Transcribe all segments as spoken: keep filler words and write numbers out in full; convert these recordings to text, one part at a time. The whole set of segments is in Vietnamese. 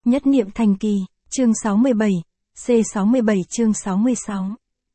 Nhất niệm thành kỳ, chương sáu mươi bảy, C sáu mươi bảy chương sáu mươi sáu.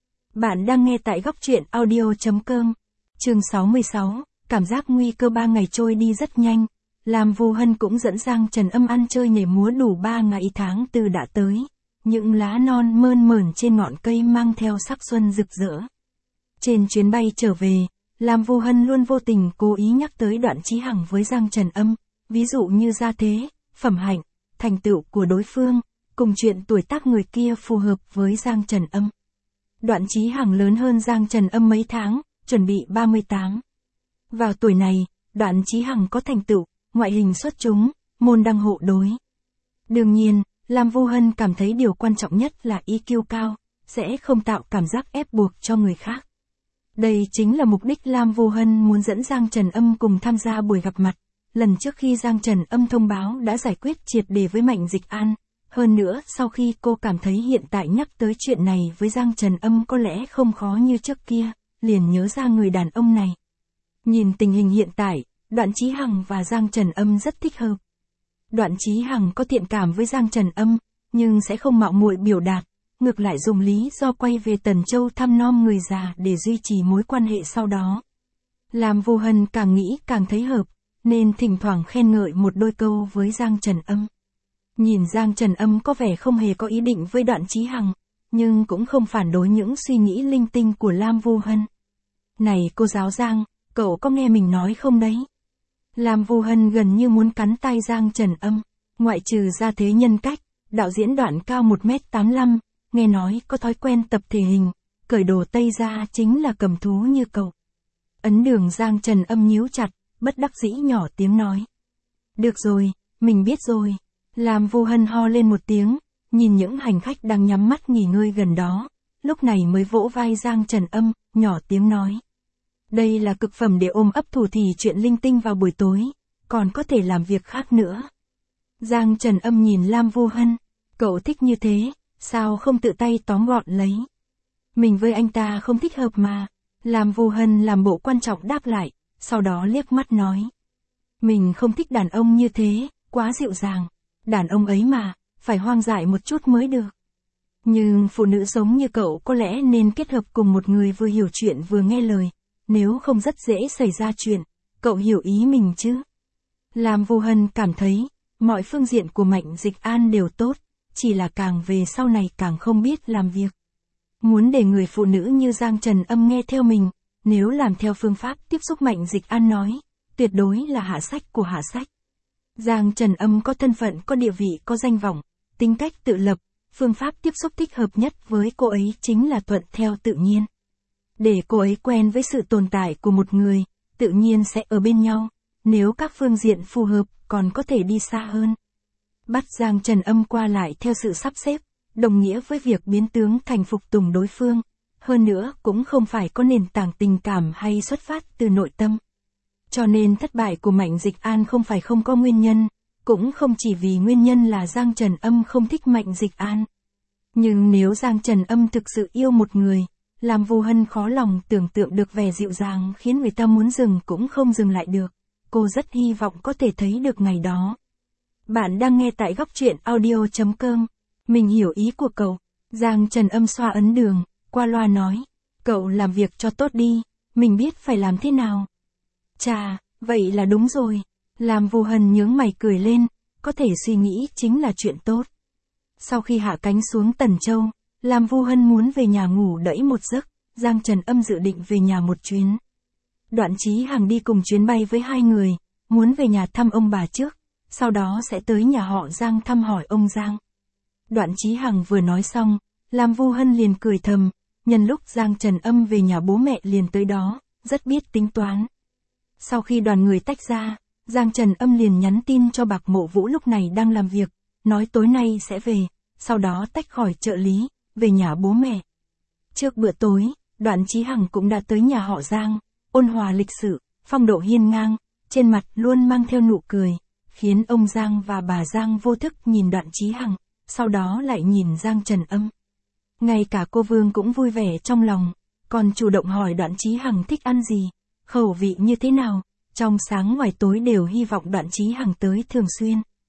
Bạn đang nghe tại góc truyện audio.com. Chương sáu mươi sáu, cảm giác nguy cơ ba ngày trôi đi rất nhanh. Lam Vu Hân cũng dẫn Giang Trần Âm ăn chơi nhảy múa đủ ba ngày tháng tư đã tới. Những lá non mơn mởn trên ngọn cây mang theo sắc xuân rực rỡ. Trên chuyến bay trở về, Lam Vu Hân luôn vô tình cố ý nhắc tới Đoạn Chí Hằng với Giang Trần Âm, ví dụ như gia thế, phẩm hạnh, thành tựu của đối phương, cùng chuyện tuổi tác người kia phù hợp với Giang Trần Âm. Đoạn Chí Hằng lớn hơn Giang Trần Âm mấy tháng, chuẩn bị ba mươi tám. Vào tuổi này, Đoạn Chí Hằng có thành tựu, ngoại hình xuất chúng, môn đăng hộ đối. Đương nhiên, Lam Vu Hân cảm thấy điều quan trọng nhất là i kiu cao, sẽ không tạo cảm giác ép buộc cho người khác. Đây chính là mục đích Lam Vu Hân muốn dẫn Giang Trần Âm cùng tham gia buổi gặp mặt. Lần trước khi Giang Trần Âm thông báo đã giải quyết triệt để với Mạnh Dịch An. Hơn nữa, sau khi cô cảm thấy hiện tại nhắc tới chuyện này với Giang Trần Âm có lẽ không khó như trước kia, liền nhớ ra người đàn ông này. Nhìn tình hình hiện tại, Đoạn Chí Hằng và Giang Trần Âm rất thích hợp. Đoạn Chí Hằng có thiện cảm với Giang Trần Âm, nhưng sẽ không mạo muội biểu đạt, ngược lại dùng lý do quay về Tần Châu thăm nom người già để duy trì mối quan hệ sau đó. Lam Vu Hân càng nghĩ càng thấy hợp, nên thỉnh thoảng khen ngợi một đôi câu với Giang Trần Âm. Nhìn Giang Trần Âm có vẻ không hề có ý định với Đoạn Chí Hằng, nhưng cũng không phản đối những suy nghĩ linh tinh của Lam Vu Hân. Này cô giáo Giang, cậu có nghe mình nói không đấy? Lam Vu Hân gần như muốn cắn tai Giang Trần Âm, ngoại trừ gia thế nhân cách, đạo diễn Đoạn cao một mét tám mươi lăm, nghe nói có thói quen tập thể hình, cởi đồ tây ra chính là cầm thú như cậu. Ấn đường Giang Trần Âm nhíu chặt, bất đắc dĩ nhỏ tiếng nói. Được rồi, mình biết rồi. Lam Vu Hân ho lên một tiếng, nhìn những hành khách đang nhắm mắt nghỉ ngơi gần đó, lúc này mới vỗ vai Giang Trần Âm, nhỏ tiếng nói. Đây là cực phẩm để ôm ấp thủ thỉ chuyện linh tinh vào buổi tối, còn có thể làm việc khác nữa. Giang Trần Âm nhìn Lam Vu Hân, cậu thích như thế, sao không tự tay tóm gọn lấy? Mình với anh ta không thích hợp mà. Lam Vu Hân làm bộ quan trọng đáp lại, sau đó liếc mắt nói. Mình không thích đàn ông như thế, quá dịu dàng. Đàn ông ấy mà, phải hoang dại một chút mới được. Nhưng phụ nữ giống như cậu có lẽ nên kết hợp cùng một người vừa hiểu chuyện vừa nghe lời, nếu không rất dễ xảy ra chuyện, cậu hiểu ý mình chứ. Lam Vu Hân cảm thấy, mọi phương diện của Mạnh Dịch An đều tốt, chỉ là càng về sau này càng không biết làm việc. Muốn để người phụ nữ như Giang Trần Âm nghe theo mình, nếu làm theo phương pháp tiếp xúc Mạnh Dịch An nói, tuyệt đối là hạ sách của hạ sách. Giang Trần Âm có thân phận, có địa vị, có danh vọng, tính cách tự lập, phương pháp tiếp xúc thích hợp nhất với cô ấy chính là thuận theo tự nhiên. Để cô ấy quen với sự tồn tại của một người, tự nhiên sẽ ở bên nhau, nếu các phương diện phù hợp còn có thể đi xa hơn. Bắt Giang Trần Âm qua lại theo sự sắp xếp, đồng nghĩa với việc biến tướng thành phục tùng đối phương, hơn nữa cũng không phải có nền tảng tình cảm hay xuất phát từ nội tâm. Cho nên thất bại của Mạnh Dịch An không phải không có nguyên nhân, cũng không chỉ vì nguyên nhân là Giang Trần Âm không thích Mạnh Dịch An. Nhưng nếu Giang Trần Âm thực sự yêu một người, Lam Vu Hân khó lòng tưởng tượng được vẻ dịu dàng khiến người ta muốn dừng cũng không dừng lại được. Cô rất hy vọng có thể thấy được ngày đó. Bạn đang nghe tại góc truyện audio.com. Mình hiểu ý của cậu. Giang Trần Âm xoa ấn đường, qua loa nói. Cậu làm việc cho tốt đi, mình biết phải làm thế nào. Chà, vậy là đúng rồi. Lam Vu Hân nhướng mày cười lên, có thể suy nghĩ chính là chuyện tốt. Sau khi hạ cánh xuống Tần Châu, Lam Vu Hân muốn về nhà ngủ đẫy một giấc, Giang Trần Âm dự định về nhà một chuyến. Đoạn Chí Hằng đi cùng chuyến bay với hai người, muốn về nhà thăm ông bà trước, sau đó sẽ tới nhà họ Giang thăm hỏi ông Giang. Đoạn Chí Hằng vừa nói xong, Lam Vu Hân liền cười thầm, nhân lúc Giang Trần Âm về nhà bố mẹ liền tới đó, rất biết tính toán. Sau khi đoàn người tách ra, Giang Trần Âm liền nhắn tin cho Bạc Mộ Vũ lúc này đang làm việc, nói tối nay sẽ về, sau đó tách khỏi trợ lý, về nhà bố mẹ. Trước bữa tối, Đoạn Chí Hằng cũng đã tới nhà họ Giang, ôn hòa lịch sự, phong độ hiên ngang, trên mặt luôn mang theo nụ cười, khiến ông Giang và bà Giang vô thức nhìn Đoạn Chí Hằng, sau đó lại nhìn Giang Trần Âm. Ngay cả cô Vương cũng vui vẻ trong lòng, còn chủ động hỏi Đoạn Chí Hằng thích ăn gì, khẩu vị như thế nào, trong sáng ngoài tối đều hy vọng Đoạn Chí Hằng tới thường xuyên.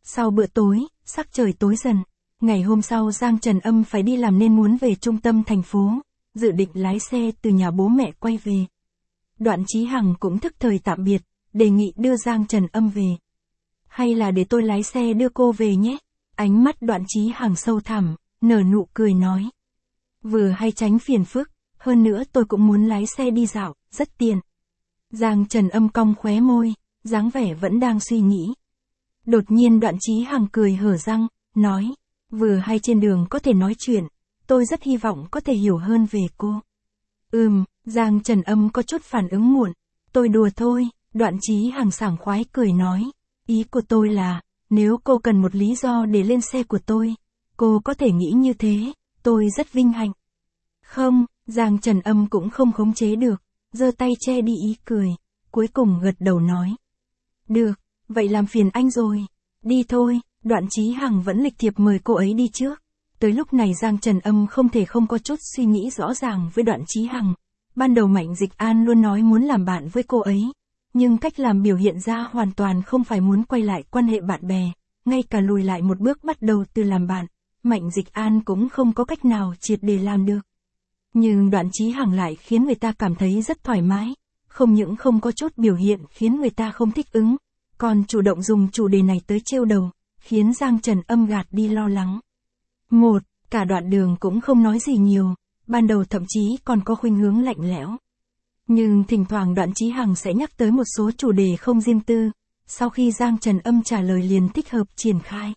Sau bữa tối, sắc trời tối dần. Ngày hôm sau Giang Trần Âm phải đi làm nên muốn về trung tâm thành phố, dự định lái xe từ nhà bố mẹ quay về. Đoạn Chí Hằng cũng thức thời tạm biệt, đề nghị đưa Giang Trần Âm về. Hay là để tôi lái xe đưa cô về nhé? Ánh mắt Đoạn Chí Hằng sâu thẳm, nở nụ cười nói. Vừa hay tránh phiền phức, hơn nữa tôi cũng muốn lái xe đi dạo, rất tiện. Giang Trần Âm cong khóe môi, dáng vẻ vẫn đang suy nghĩ. Đột nhiên Đoạn Chí Hằng cười hở răng, nói, vừa hay trên đường có thể nói chuyện, tôi rất hy vọng có thể hiểu hơn về cô. Ừm, Giang Trần Âm có chút phản ứng muộn, tôi đùa thôi, Đoạn Chí Hằng sảng khoái cười nói, ý của tôi là, nếu cô cần một lý do để lên xe của tôi, cô có thể nghĩ như thế, tôi rất vinh hạnh. Không, Giang Trần Âm cũng không khống chế được, giơ tay che đi ý cười, cuối cùng gật đầu nói. Được, vậy làm phiền anh rồi, đi thôi. Đoạn Chí Hằng vẫn lịch thiệp mời cô ấy đi trước. Tới lúc này Giang Trần Âm không thể không có chút suy nghĩ rõ ràng với Đoạn Chí Hằng. Ban đầu Mạnh Dịch An luôn nói muốn làm bạn với cô ấy, nhưng cách làm biểu hiện ra hoàn toàn không phải muốn quay lại quan hệ bạn bè, ngay cả lùi lại một bước bắt đầu từ làm bạn, Mạnh Dịch An cũng không có cách nào triệt để làm được. Nhưng Đoạn Chí Hằng lại khiến người ta cảm thấy rất thoải mái, không những không có chút biểu hiện khiến người ta không thích ứng, còn chủ động dùng chủ đề này tới trêu đầu, khiến Giang Trần Âm gạt đi lo lắng. Một, cả đoạn đường cũng không nói gì nhiều, ban đầu thậm chí còn có khuynh hướng lạnh lẽo. Nhưng thỉnh thoảng Đoạn Chí Hằng sẽ nhắc tới một số chủ đề không riêng tư, sau khi Giang Trần Âm trả lời liền thích hợp triển khai.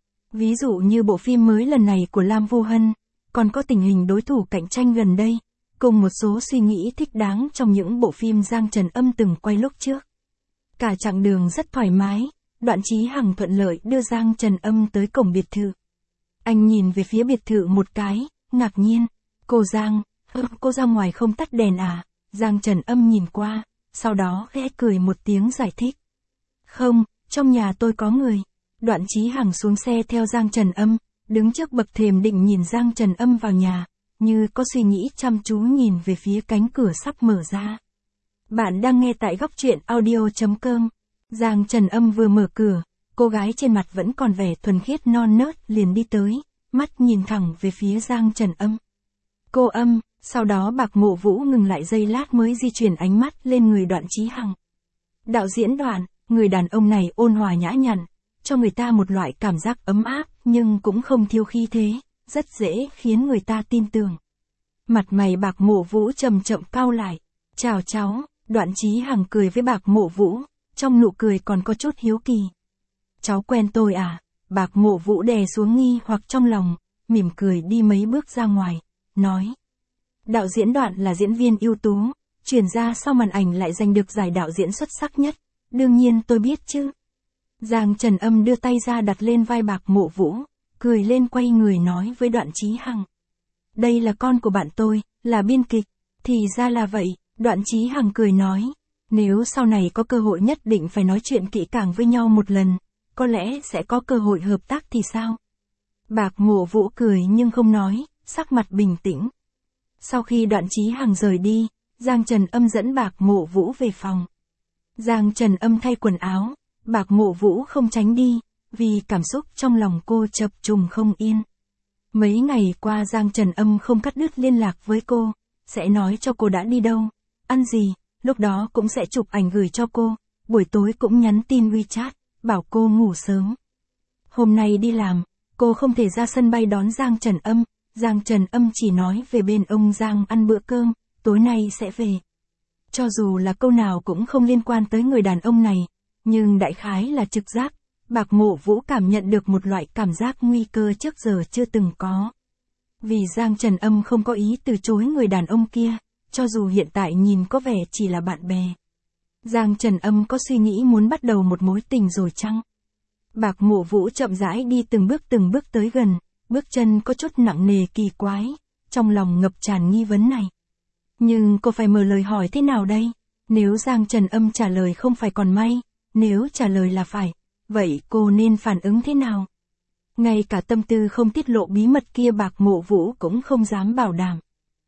Ví dụ như bộ phim mới lần này của Lam Vô Hân, còn có tình hình đối thủ cạnh tranh gần đây, cùng một số suy nghĩ thích đáng trong những bộ phim Giang Trần Âm từng quay lúc trước. Cả chặng đường rất thoải mái, Đoạn Chí Hằng thuận lợi đưa Giang Trần Âm tới cổng biệt thự. Anh nhìn về phía biệt thự một cái, ngạc nhiên. Cô Giang, cô ra ngoài không tắt đèn à? Giang Trần Âm nhìn qua, sau đó khẽ cười một tiếng giải thích. Không, trong nhà tôi có người. Đoạn Chí Hằng xuống xe theo Giang Trần Âm, đứng trước bậc thềm định nhìn Giang Trần Âm vào nhà, như có suy nghĩ chăm chú nhìn về phía cánh cửa sắp mở ra. Bạn đang nghe tại góc truyện audio chấm com. Giang Trần Âm vừa mở cửa, cô gái trên mặt vẫn còn vẻ thuần khiết non nớt liền đi tới, mắt nhìn thẳng về phía Giang Trần Âm. Cô Âm, sau đó Bạc Mộ Vũ ngừng lại giây lát mới di chuyển ánh mắt lên người Đoạn Chí Hằng. Đạo diễn Đoạn, người đàn ông này ôn hòa nhã nhặn, cho người ta một loại cảm giác ấm áp nhưng cũng không thiếu khí thế, rất dễ khiến người ta tin tưởng. Mặt mày Bạc Mộ Vũ chậm chậm cau lại. Chào cháu, Đoạn Chí Hằng cười với Bạc Mộ Vũ, trong nụ cười còn có chút hiếu kỳ. Cháu quen tôi à? Bạc Mộ Vũ đè xuống nghi hoặc trong lòng, mỉm cười đi mấy bước ra ngoài, nói. Đạo diễn Đoạn là diễn viên ưu tú, chuyển ra sau màn ảnh lại giành được giải đạo diễn xuất sắc nhất, đương nhiên tôi biết chứ. Giang Trần Âm đưa tay ra đặt lên vai Bạc Mộ Vũ, cười lên quay người nói với Đoạn Chí Hằng. Đây là con của bạn tôi, là biên kịch. Thì ra là vậy, Đoạn Chí Hằng cười nói. Nếu sau này có cơ hội nhất định phải nói chuyện kỹ càng với nhau một lần, có lẽ sẽ có cơ hội hợp tác thì sao? Bạc Mộ Vũ cười nhưng không nói, sắc mặt bình tĩnh. Sau khi Đoạn Chí Hằng rời đi, Giang Trần Âm dẫn Bạc Mộ Vũ về phòng. Giang Trần Âm thay quần áo, Bạc Mộ Vũ không tránh đi, vì cảm xúc trong lòng cô chập trùng không yên. Mấy ngày qua Giang Trần Âm không cắt đứt liên lạc với cô, sẽ nói cho cô đã đi đâu, ăn gì, lúc đó cũng sẽ chụp ảnh gửi cho cô, buổi tối cũng nhắn tin WeChat, bảo cô ngủ sớm. Hôm nay đi làm, cô không thể ra sân bay đón Giang Trần Âm, Giang Trần Âm chỉ nói về bên ông Giang ăn bữa cơm, tối nay sẽ về. Cho dù là câu nào cũng không liên quan tới người đàn ông này, nhưng đại khái là trực giác, Bạc Mộ Vũ cảm nhận được một loại cảm giác nguy cơ trước giờ chưa từng có. Vì Giang Trần Âm không có ý từ chối người đàn ông kia, cho dù hiện tại nhìn có vẻ chỉ là bạn bè. Giang Trần Âm có suy nghĩ muốn bắt đầu một mối tình rồi chăng? Bạc Mộ Vũ chậm rãi đi từng bước từng bước tới gần, bước chân có chút nặng nề kỳ quái, trong lòng ngập tràn nghi vấn này. Nhưng cô phải mở lời hỏi thế nào đây? Nếu Giang Trần Âm trả lời không phải còn may, nếu trả lời là phải, vậy cô nên phản ứng thế nào? Ngay cả tâm tư không tiết lộ bí mật kia Bạc Mộ Vũ cũng không dám bảo đảm.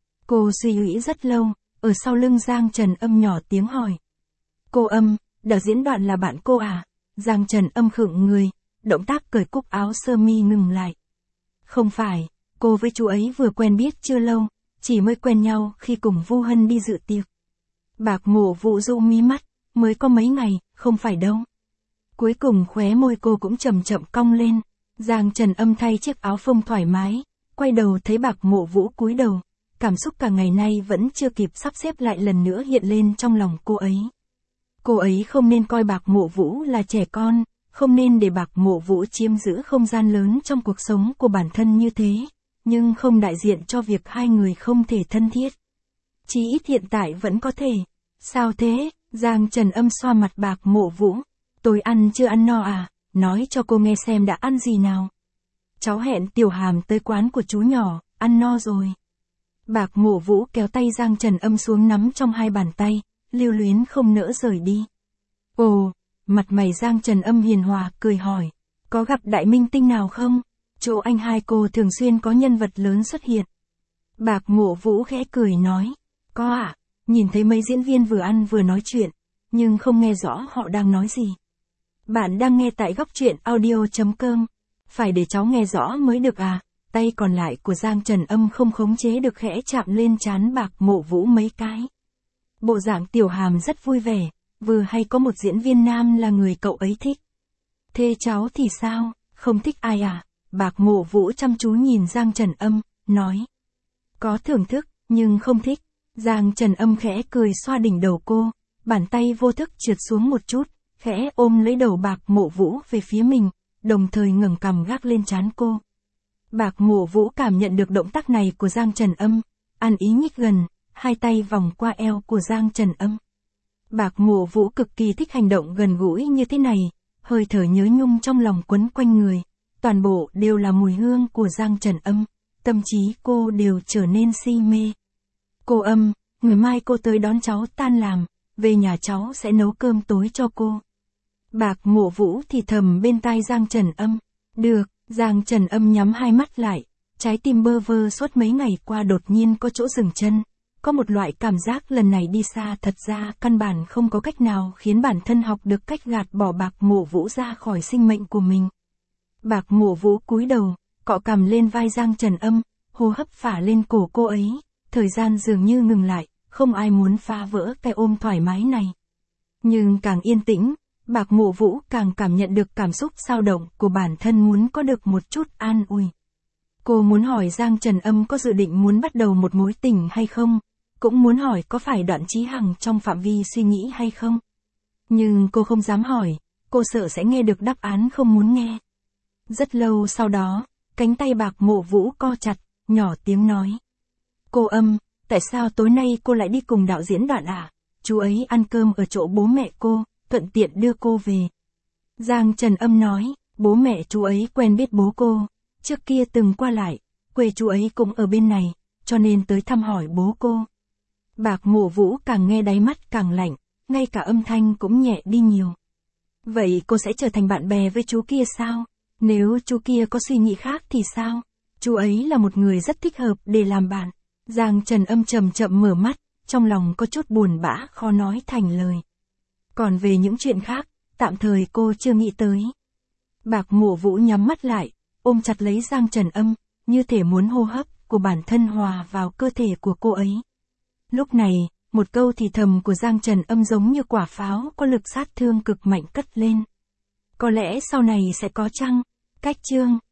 Cô suy nghĩ rất lâu, ở sau lưng Giang Trần Âm nhỏ tiếng hỏi. Cô Âm, đạo diễn Đoạn là bạn cô à? Giang Trần Âm khựng người, động tác cởi cúc áo sơ mi ngừng lại. Không phải, cô với chú ấy vừa quen biết chưa lâu, chỉ mới quen nhau khi cùng Vu Hân đi dự tiệc. Bạc Mộ Vũ dụ mí mắt, mới có mấy ngày, không phải đâu. Cuối cùng khóe môi cô cũng chậm chậm cong lên. Giang Trần Âm thay chiếc áo phông thoải mái, quay đầu thấy Bạc Mộ Vũ cúi đầu, cảm xúc cả ngày nay vẫn chưa kịp sắp xếp lại lần nữa hiện lên trong lòng cô ấy. Cô ấy không nên coi Bạc Mộ Vũ là trẻ con, không nên để Bạc Mộ Vũ chiếm giữ không gian lớn trong cuộc sống của bản thân như thế, nhưng không đại diện cho việc hai người không thể thân thiết. Chỉ ít hiện tại vẫn có thể. Sao thế? Giang Trần Âm xoa mặt Bạc Mộ Vũ. Tôi ăn chưa ăn no à? Nói cho cô nghe xem đã ăn gì nào. Cháu hẹn Tiểu Hàm tới quán của chú nhỏ, ăn no rồi. Bạc Mộ Vũ kéo tay Giang Trần Âm xuống nắm trong hai bàn tay, lưu luyến không nỡ rời đi. Ồ, mặt mày Giang Trần Âm hiền hòa cười hỏi, có gặp đại minh tinh nào không? Chỗ anh hai cô thường xuyên có nhân vật lớn xuất hiện. Bạc Mộ Vũ khẽ cười nói, có ạ, à? Nhìn thấy mấy diễn viên vừa ăn vừa nói chuyện, nhưng không nghe rõ họ đang nói gì. Bạn đang nghe tại góc truyện audio chấm com. Phải để cháu nghe rõ mới được à? Tay còn lại của Giang Trần Âm không khống chế được khẽ chạm lên trán Bạc Mộ Vũ mấy cái. Bộ dạng Tiểu Hàm rất vui vẻ, vừa hay có một diễn viên nam là người cậu ấy thích. Thế cháu thì sao, không thích ai à? Bạc Mộ Vũ chăm chú nhìn Giang Trần Âm, nói. Có thưởng thức, nhưng không thích. Giang Trần Âm khẽ cười xoa đỉnh đầu cô, bàn tay vô thức trượt xuống một chút, khẽ ôm lấy đầu Bạc Mộ Vũ về phía mình, đồng thời ngẩng cằm gác lên trán cô. Bạc Mộ Vũ cảm nhận được động tác này của Giang Trần Âm, ăn ý nhích gần, hai tay vòng qua eo của Giang Trần Âm. Bạc Mộ Vũ cực kỳ thích hành động gần gũi như thế này, hơi thở nhớ nhung trong lòng quấn quanh người, toàn bộ đều là mùi hương của Giang Trần Âm, tâm trí cô đều trở nên si mê. Cô Âm, ngày mai cô tới đón cháu tan làm, về nhà cháu sẽ nấu cơm tối cho cô. Bạc Mộ Vũ thì thầm bên tai Giang Trần Âm. Được, Giang Trần Âm nhắm hai mắt lại, trái tim bơ vơ suốt mấy ngày qua đột nhiên có chỗ dừng chân. Có một loại cảm giác lần này đi xa thật ra căn bản không có cách nào khiến bản thân học được cách gạt bỏ Bạc Mộ Vũ ra khỏi sinh mệnh của mình. Bạc Mộ Vũ cúi đầu, cọ cằm lên vai Giang Trần Âm, hô hấp phả lên cổ cô ấy, thời gian dường như ngừng lại, không ai muốn phá vỡ cái ôm thoải mái này. Nhưng càng yên tĩnh, Bạc Mộ Vũ càng cảm nhận được cảm xúc xao động của bản thân muốn có được một chút an ủi. Cô muốn hỏi Giang Trần Âm có dự định muốn bắt đầu một mối tình hay không, cũng muốn hỏi có phải Đoạn Chí Hằng trong phạm vi suy nghĩ hay không. Nhưng cô không dám hỏi, cô sợ sẽ nghe được đáp án không muốn nghe. Rất lâu sau đó, cánh tay Bạc Mộ Vũ co chặt, nhỏ tiếng nói. Cô Âm, tại sao tối nay cô lại đi cùng đạo diễn Đoạn à? Chú ấy ăn cơm ở chỗ bố mẹ cô, thuận tiện đưa cô về. Giang Trần Âm nói, bố mẹ chú ấy quen biết bố cô, trước kia từng qua lại, quê chú ấy cũng ở bên này, cho nên tới thăm hỏi bố cô. Bạc Mộ Vũ càng nghe đáy mắt càng lạnh, ngay cả âm thanh cũng nhẹ đi nhiều. Vậy cô sẽ trở thành bạn bè với chú kia sao? Nếu chú kia có suy nghĩ khác thì sao? Chú ấy là một người rất thích hợp để làm bạn. Giang Trần Âm chậm chậm mở mắt, trong lòng có chút buồn bã khó nói thành lời. Còn về những chuyện khác, tạm thời cô chưa nghĩ tới. Bạc Mộ Vũ nhắm mắt lại, ôm chặt lấy Giang Trần Âm, như thể muốn hô hấp của bản thân hòa vào cơ thể của cô ấy. Lúc này, một câu thì thầm của Giang Trần Âm giống như quả pháo có lực sát thương cực mạnh cất lên. Có lẽ sau này sẽ có chăng? Cách chương